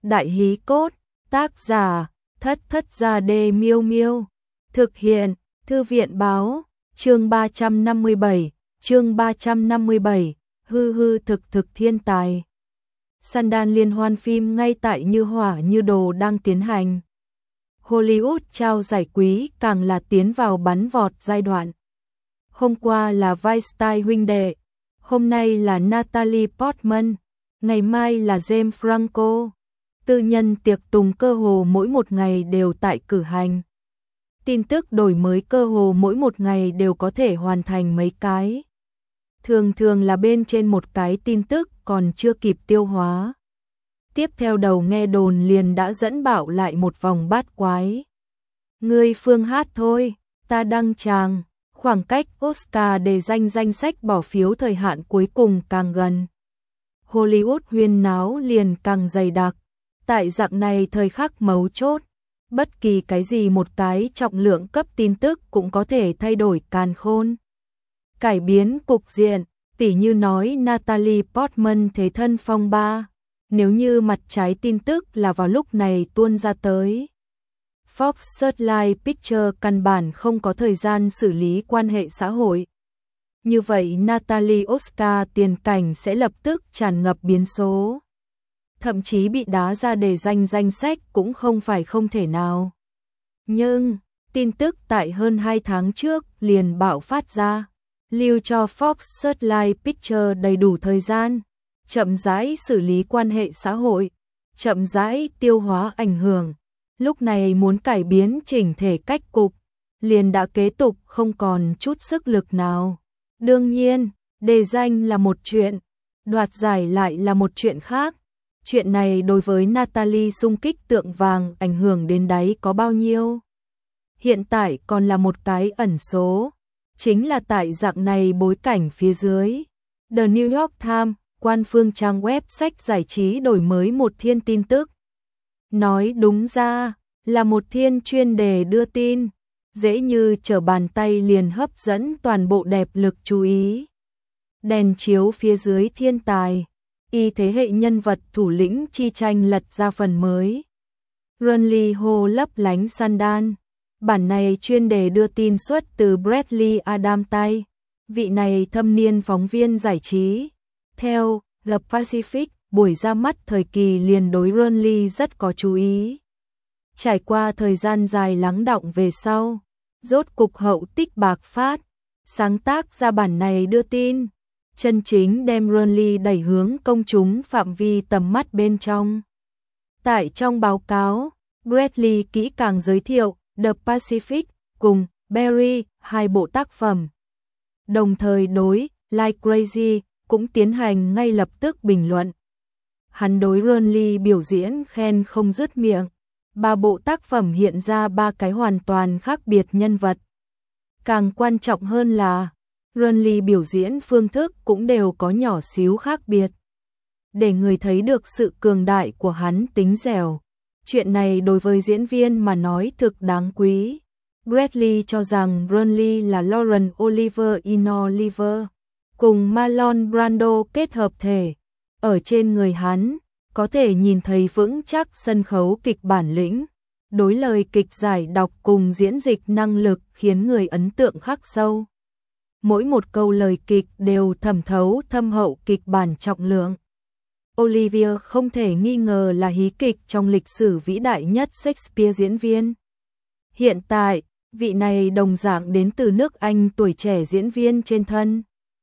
Đại hí cốt, tác giả, Thất Thất Gia Đê Miêu Miêu. Thực hiện, Thư viện báo, chương 357, hư hư thực thực thiên tài. Sundance liên hoan phim ngay tại Như Hỏa Như Đồ đang tiến hành. Hollywood trao giải quý càng là tiến vào bắn vọt giai đoạn. Hôm qua là Weinstein huynh đệ, hôm nay là Natalie Portman, ngày mai là James Franco. Tư nhân tiệc tùng cơ hồ mỗi một ngày đều tại cử hành. Tin tức đổi mới cơ hồ mỗi một ngày đều có thể hoàn thành mấy cái. Thường thường là bên trên một cái tin tức còn chưa kịp tiêu hóa. Tiếp theo đầu nghe đồn liền đã dẫn bạo lại một vòng bát quái. Ngươi phương hát thôi, ta đăng tràng, khoảng cách Oscar để danh sách bỏ phiếu thời hạn cuối cùng càng gần. Hollywood huyên náo liền càng dày đặc. Tại dạng này thời khắc mấu chốt, bất kỳ cái gì một cái trọng lượng cấp tin tức cũng có thể thay đổi càn khôn. Cải biến cục diện, tỉ như nói Natalie Portman thế thân phong ba, nếu như mặt trái tin tức là vào lúc này tuôn ra tới. Fox Searchlight Pictures căn bản không có thời gian xử lý quan hệ xã hội. Như vậy Natalie Oscar tiền cảnh sẽ lập tức tràn ngập biến số. Thậm chí bị đá ra để danh sách cũng không phải không thể nào. Nhưng, tin tức tại hơn 2 tháng trước liền bạo phát ra, lưu cho Fox Searchlight Pictures đầy đủ thời gian, chậm rãi xử lý quan hệ xã hội, chậm rãi tiêu hóa ảnh hưởng. Lúc này muốn cải biến chỉnh thể cách cục, liền đã kế tục không còn chút sức lực nào. Đương nhiên, đề danh là một chuyện, đoạt giải lại là một chuyện khác. Chuyện này đối với Natalie xung kích tượng vàng ảnh hưởng đến đáy có bao nhiêu? Hiện tại còn là một cái ẩn số, chính là tại dạng này bối cảnh phía dưới. The New York Times, quan phương trang web sách giải trí đổi mới một thiên tin tức. Nói đúng ra, là một thiên chuyên đề đưa tin, dễ như trở bàn tay liền hấp dẫn toàn bộ đẹp lực chú ý. Đèn chiếu phía dưới thiên tài. Y thế hệ nhân vật thủ lĩnh chi tranh lật ra phần mới. Runley Ho lấp lánh Sundance. Bản này chuyên đề đưa tin xuất từ Bradley Adam tay. Vị này thâm niên phóng viên giải trí. Theo The Pacific, buổi ra mắt thời kỳ liền đối Runley rất có chú ý. Trải qua thời gian dài lắng đọng về sau, rốt cục hậu tích bạc phát, sáng tác ra bản này đưa tin. Chân chính đem Runley đẩy hướng công chúng phạm vi tầm mắt bên trong. Tại trong báo cáo, Bradley kỹ càng giới thiệu The Pacific cùng Barry, hai bộ tác phẩm. Đồng thời đối Like Crazy cũng tiến hành ngay lập tức bình luận. Hắn đối Runley biểu diễn khen không dứt miệng. 3 bộ tác phẩm hiện ra 3 cái hoàn toàn khác biệt nhân vật. Càng quan trọng hơn là Runley biểu diễn phương thức cũng đều có nhỏ xíu khác biệt, để người thấy được sự cường đại của hắn tính dẻo. Chuyện này đối với diễn viên mà nói thực đáng quý. Bradley cho rằng Runley là Laurence Olivier in Oliver, cùng Marlon Brando kết hợp thể. Ở trên người hắn, có thể nhìn thấy vững chắc sân khấu kịch bản lĩnh, đối lời kịch giải đọc cùng diễn dịch năng lực khiến người ấn tượng khắc sâu. Mỗi một câu lời kịch đều thẩm thấu thâm hậu kịch bản trọng lượng. Olivier không thể nghi ngờ là hí kịch trong lịch sử vĩ đại nhất Shakespeare diễn viên. Hiện tại, vị này đồng dạng đến từ nước Anh tuổi trẻ diễn viên trên thân.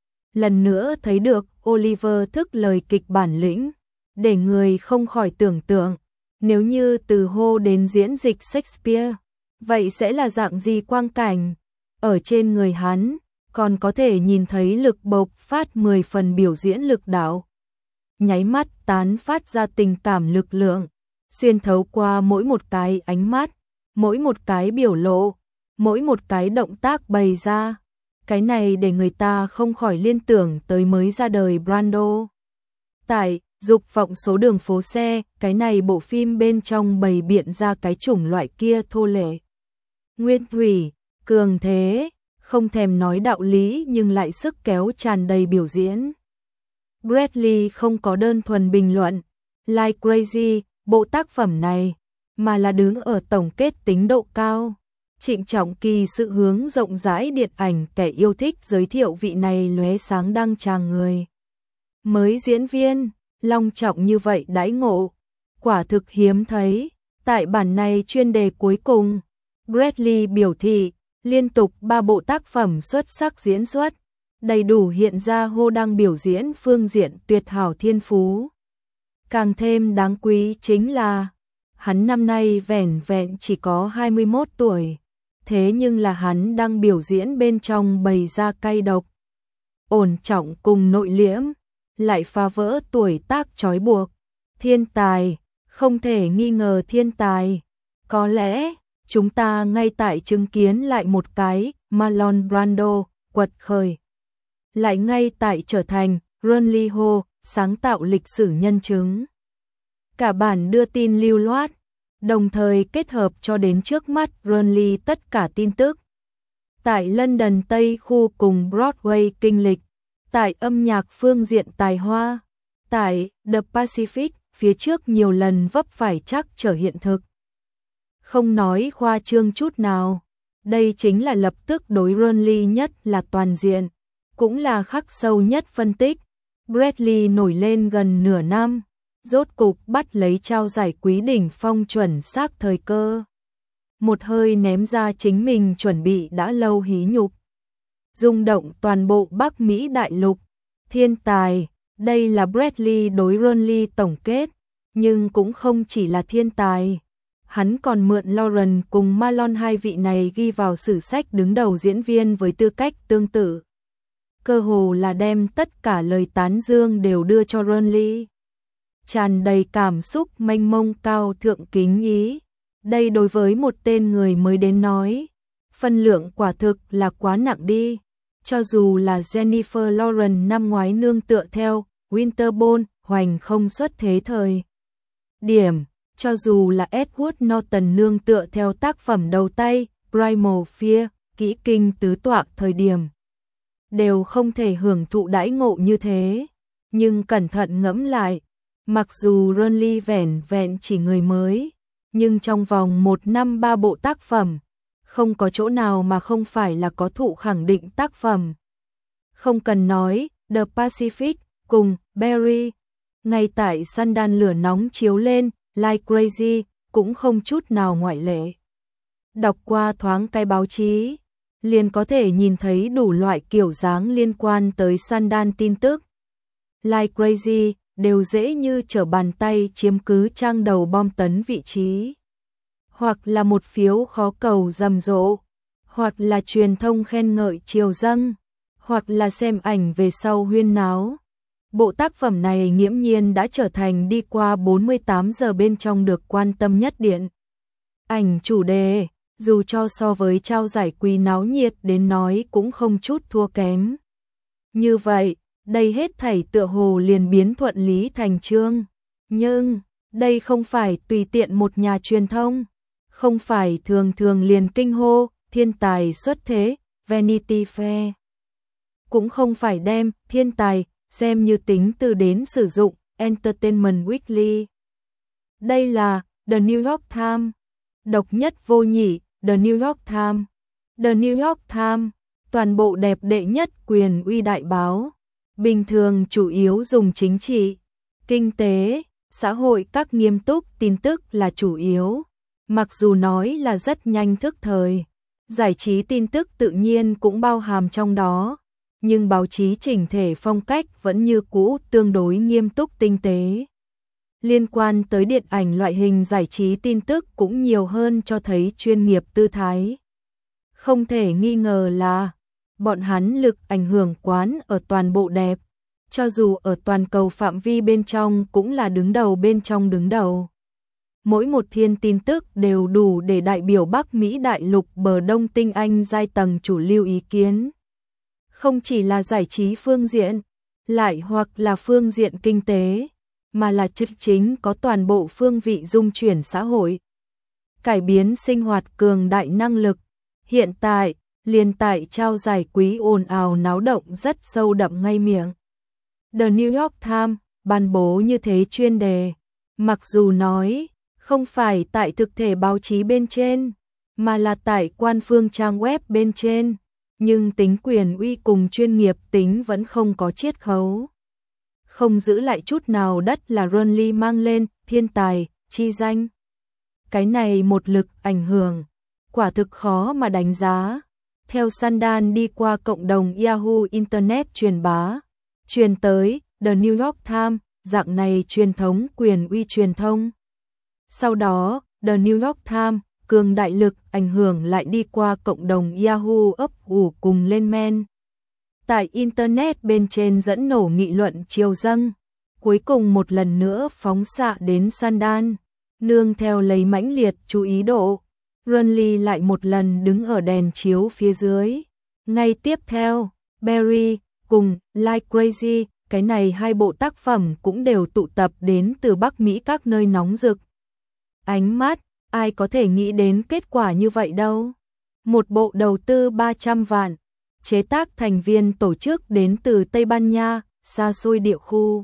Lần nữa thấy được Olivier thức lời kịch bản lĩnh, để người không khỏi tưởng tượng, nếu như từ hô đến diễn dịch Shakespeare, vậy sẽ là dạng gì quang cảnh. Ở trên người hắn, còn có thể nhìn thấy lực bộc phát 10 phần biểu diễn lực đạo. Nháy mắt tán phát ra tình cảm lực lượng, xuyên thấu qua mỗi một cái ánh mắt, mỗi một cái biểu lộ, mỗi một cái động tác bày ra. Cái này để người ta không khỏi liên tưởng tới mới ra đời Brando. Tại Dục vọng số đường phố xe, cái này bộ phim bên trong bày biện ra cái chủng loại kia thô lệ. Nguyên thủy, cường thế, không thèm nói đạo lý nhưng lại sức kéo tràn đầy biểu diễn. Bradley không có đơn thuần bình luận, Like Crazy, bộ tác phẩm này, mà là đứng ở tổng kết tính độ cao. Trịnh trọng kỳ sự hướng rộng rãi điện ảnh kẻ yêu thích giới thiệu vị này lóe sáng đăng tràng người. Mới diễn viên, long trọng như vậy đãi ngộ, quả thực hiếm thấy. Tại bản này chuyên đề cuối cùng, Bradley biểu thị liên tục 3 bộ tác phẩm xuất sắc diễn xuất, đầy đủ hiện ra Hồ đang biểu diễn phương diện tuyệt hảo thiên phú. Càng thêm đáng quý chính là, hắn năm nay vẻn vẹn chỉ có 21 tuổi, thế nhưng là hắn đang biểu diễn bên trong bày ra cay độc, ổn trọng cùng nội liễm, lại phá vỡ tuổi tác trói buộc. Thiên tài, không thể nghi ngờ thiên tài. Có lẽ, chúng ta ngay tại chứng kiến lại một cái Marlon Brando quật khởi. Lại ngay tại trở thành Ron Lee Ho, sáng tạo lịch sử nhân chứng. Cả bản đưa tin lưu loát, đồng thời kết hợp cho đến trước mắt Ron Lee tất cả tin tức. Tại London Tây khu cùng Broadway kinh lịch, tại âm nhạc phương diện tài hoa, tại The Pacific phía trước nhiều lần vấp phải trắc trở hiện thực. Không nói khoa trương chút nào, đây chính là lập tức đối Ron Lee nhất là toàn diện, cũng là khắc sâu nhất phân tích. Bradley nổi lên gần nửa năm, rốt cục bắt lấy trao giải quý đỉnh phong chuẩn xác thời cơ. Một hơi ném ra chính mình chuẩn bị đã lâu hí nhục. Rung động toàn bộ Bắc Mỹ đại lục. Thiên tài, đây là Bradley đối Ron Lee tổng kết, nhưng cũng không chỉ là thiên tài. Hắn còn mượn Lauren cùng Marlon hai vị này ghi vào sử sách đứng đầu diễn viên với tư cách tương tự. Cơ hồ là đem tất cả lời tán dương đều đưa cho Ron Lee. Tràn đầy cảm xúc mênh mông cao thượng kính ý. Đây đối với một tên người mới đến nói, phân lượng quả thực là quá nặng đi. Cho dù là Jennifer Lawrence năm ngoái nương tựa theo Winterborn hoành không xuất thế thời điểm, cho dù là Edward Norton nương tựa theo tác phẩm đầu tay Primal Fear, kỹ kinh tứ tọa thời điểm, đều không thể hưởng thụ đãi ngộ như thế. Nhưng cẩn thận ngẫm lại, mặc dù Ron Lee vẻn vẹn chỉ người mới, nhưng trong vòng 1 năm 3 bộ tác phẩm, không có chỗ nào mà không phải là có thụ khẳng định tác phẩm. Không cần nói, The Pacific cùng Barry, ngay tại Sundance lửa nóng chiếu lên, Like Crazy, cũng không chút nào ngoại lệ. Đọc qua thoáng cái báo chí, liền có thể nhìn thấy đủ loại kiểu dáng liên quan tới Sundance tin tức. Like Crazy đều dễ như trở bàn tay chiếm cứ trang đầu bom tấn vị trí. Hoặc là một phiếu khó cầu rầm rộ, hoặc là truyền thông khen ngợi triều dâng, hoặc là xem ảnh về sau huyên náo. Bộ tác phẩm này nghiễm nhiên đã trở thành đi qua 48 giờ bên trong được quan tâm nhất điện ảnh chủ đề, dù cho so với trao giải quý náo nhiệt đến nói cũng không chút thua kém. Như vậy, đây hết thảy tựa hồ liền biến thuận lý thành chương. Nhưng, đây không phải tùy tiện một nhà truyền thông, không phải thường thường liền kinh hô, thiên tài xuất thế, Vanity Fair. Cũng không phải đem thiên tài xem như tính từ đến sử dụng Entertainment Weekly. Đây là The New York Times, độc nhất vô nhị, The New York Times. The New York Times, toàn bộ đẹp đệ nhất quyền uy đại báo, bình thường chủ yếu dùng chính trị, kinh tế, xã hội các nghiêm túc tin tức là chủ yếu. Mặc dù nói là rất nhanh thức thời, giải trí tin tức tự nhiên cũng bao hàm trong đó, nhưng báo chí chỉnh thể phong cách vẫn như cũ tương đối nghiêm túc tinh tế. Liên quan tới điện ảnh loại hình giải trí tin tức cũng nhiều hơn cho thấy chuyên nghiệp tư thái. Không thể nghi ngờ là bọn hắn lực ảnh hưởng quán ở toàn bộ đẹp, cho dù ở toàn cầu phạm vi bên trong cũng là đứng đầu bên trong đứng đầu. Mỗi một thiên tin tức đều đủ để đại biểu Bắc Mỹ đại lục bờ đông tinh anh giai tầng chủ lưu ý kiến. Không chỉ là giải trí phương diện, lại hoặc là phương diện kinh tế, mà là chức chính có toàn bộ phương vị dung chuyển xã hội. Cải biến sinh hoạt cường đại năng lực. Hiện tại, liền tại trao giải quý ồn ào náo động rất sâu đậm ngay miệng. The New York Times ban bố như thế chuyên đề. Mặc dù nói, không phải tại thực thể báo chí bên trên, mà là tại quan phương trang web bên trên, nhưng tính quyền uy cùng chuyên nghiệp tính vẫn không có chiết khấu. Không giữ lại chút nào đất là Ronly mang lên, thiên tài, chi danh. Cái này một lực ảnh hưởng, quả thực khó mà đánh giá. Theo Sandan đi qua cộng đồng Yahoo Internet truyền bá, truyền tới The New York Times, dạng này truyền thống quyền uy truyền thông. Sau đó, The New York Times, cường đại lực ảnh hưởng lại đi qua cộng đồng Yahoo ấp ủ cùng lên men. Tại Internet bên trên dẫn nổ nghị luận triều dâng, cuối cùng một lần nữa phóng xạ đến Sandan, nương theo lấy mãnh liệt chú ý độ. Ronly lại một lần đứng ở đèn chiếu phía dưới. Ngay tiếp theo, Barry cùng Like Crazy, cái này hai bộ tác phẩm cũng đều tụ tập đến từ Bắc Mỹ các nơi nóng rực. Ánh mắt, ai có thể nghĩ đến kết quả như vậy đâu. Một bộ đầu tư 300 vạn, chế tác thành viên tổ chức đến từ Tây Ban Nha, xa xôi địa khu.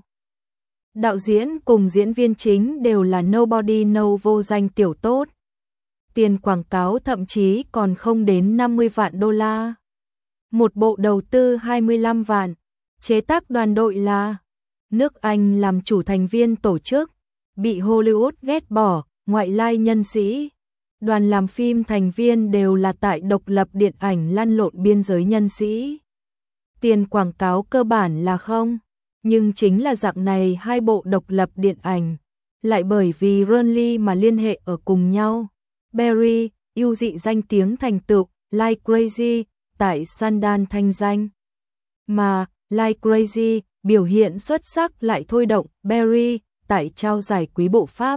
Đạo diễn cùng diễn viên chính đều là nobody no vô danh tiểu tốt. Tiền quảng cáo thậm chí còn không đến 50 vạn đô la. Một bộ đầu tư 25 vạn, chế tác đoàn đội là nước Anh làm chủ thành viên tổ chức, bị Hollywood ghét bỏ, ngoại lai nhân sĩ. Đoàn làm phim thành viên đều là tại độc lập điện ảnh lăn lộn biên giới nhân sĩ. Tiền quảng cáo cơ bản là không, nhưng chính là dạng này hai bộ độc lập điện ảnh, lại bởi vì Ronly mà liên hệ ở cùng nhau. Barry, yêu dị danh tiếng thành tựu, Like Crazy, tại Sundance thanh danh. Mà, Like Crazy, biểu hiện xuất sắc lại thôi động Barry, tại trao giải quý bộ Pháp.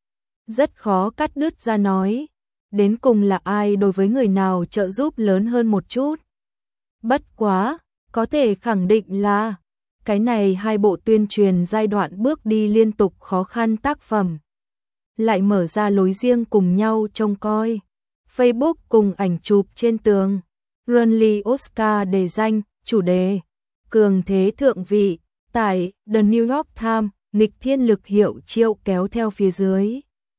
Rất khó cắt đứt ra nói, đến cùng là ai đối với người nào trợ giúp lớn hơn một chút. Bất quá, có thể khẳng định là, cái này hai bộ tuyên truyền giai đoạn bước đi liên tục khó khăn tác phẩm. Lại mở ra lối riêng cùng nhau trông coi. Facebook cùng ảnh chụp trên tường. Ronly Oscar đề danh, chủ đề. Cường thế thượng vị, tại The New York Times, nghịch thiên lực hiệu triệu kéo theo phía dưới.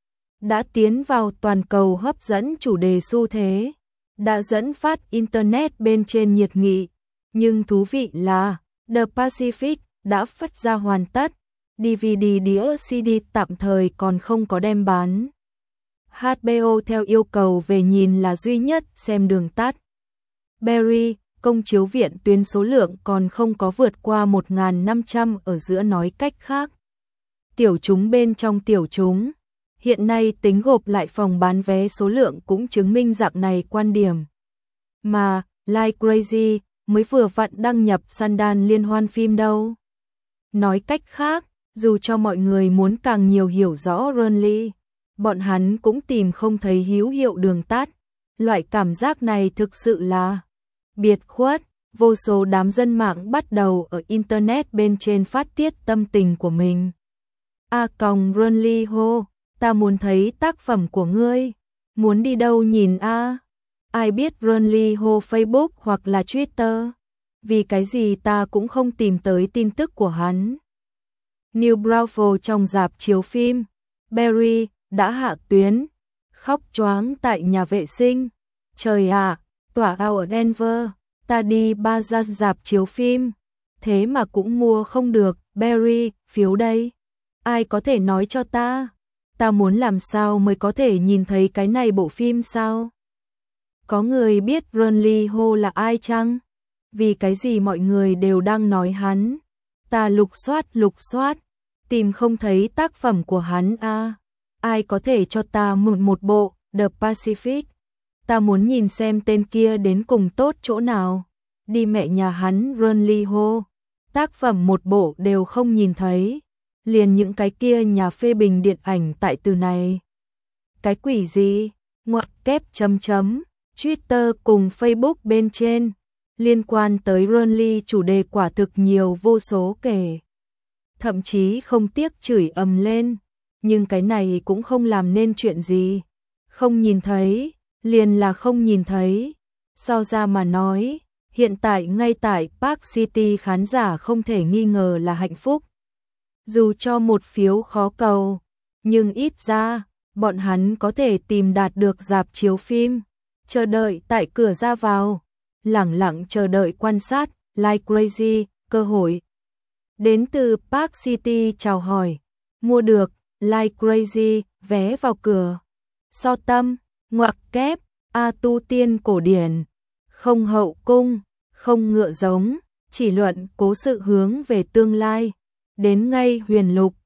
Đã tiến vào toàn cầu hấp dẫn chủ đề xu thế. Đã dẫn phát Internet bên trên nhiệt nghị. Nhưng thú vị là, The Pacific đã phát ra hoàn tất. DVD đĩa CD tạm thời còn không có đem bán. HBO theo yêu cầu về nhìn là duy nhất xem đường tắt. Barry, công chiếu viện tuyến số lượng còn không có vượt qua 1.500 ở giữa, nói cách khác. Tiểu chúng bên trong tiểu chúng. Hiện nay tính gộp lại phòng bán vé số lượng cũng chứng minh dạng này quan điểm. Mà, Like Crazy mới vừa vặn đăng nhập Sundance liên hoan phim đâu. Nói cách khác, dù cho mọi người muốn càng nhiều hiểu rõ Ronly, bọn hắn cũng tìm không thấy hữu hiệu đường tắt. Loại cảm giác này thực sự là biệt khuất. Vô số đám dân mạng bắt đầu ở Internet bên trên phát tiết tâm tình của mình. Ronly hô, ta muốn thấy tác phẩm của ngươi. Muốn đi đâu nhìn a? Ai biết Ronly hô Facebook hoặc là Twitter? Vì cái gì ta cũng không tìm tới tin tức của hắn. New Braunfels trong rạp chiếu phim. Barry đã hạ tuyến. Khóc choáng tại nhà vệ sinh. Trời ạ, tỏa ao ở Denver. Ta đi ba ra rạp chiếu phim. Thế mà cũng mua không được. Barry, phiếu đây. Ai có thể nói cho ta? Ta muốn làm sao mới có thể nhìn thấy cái này bộ phim sao? Có người biết Ronly Ho là ai chăng? Vì cái gì mọi người đều đang nói hắn? Ta lục soát, tìm không thấy tác phẩm của hắn a. Ai có thể cho ta một bộ The Pacific? Ta muốn nhìn xem tên kia đến cùng tốt chỗ nào. Đi mẹ nhà hắn Ronly Ho. Tác phẩm một bộ đều không nhìn thấy. Liền những cái kia nhà phê bình điện ảnh tại từ này. Cái quỷ gì? Ngoặc kép chấm chấm. Twitter cùng Facebook bên trên. Liên quan tới Ronly chủ đề quả thực nhiều vô số kể. Thậm chí không tiếc chửi ầm lên. Nhưng cái này cũng không làm nên chuyện gì. Không nhìn thấy, liền là không nhìn thấy. So ra mà nói, hiện tại ngay tại Park City khán giả không thể nghi ngờ là hạnh phúc. Dù cho một phiếu khó cầu, nhưng ít ra, bọn hắn có thể tìm đạt được rạp chiếu phim, chờ đợi tại cửa ra vào, lẳng lặng chờ đợi quan sát, like crazy, cơ hội. Đến từ Park City chào hỏi, mua được, like crazy, vé vào cửa. So tâm, ngoặc kép, tu tiên cổ điển, không hậu cung, không ngựa giống, chỉ luận cố sự hướng về tương lai. Đến ngay huyền lục,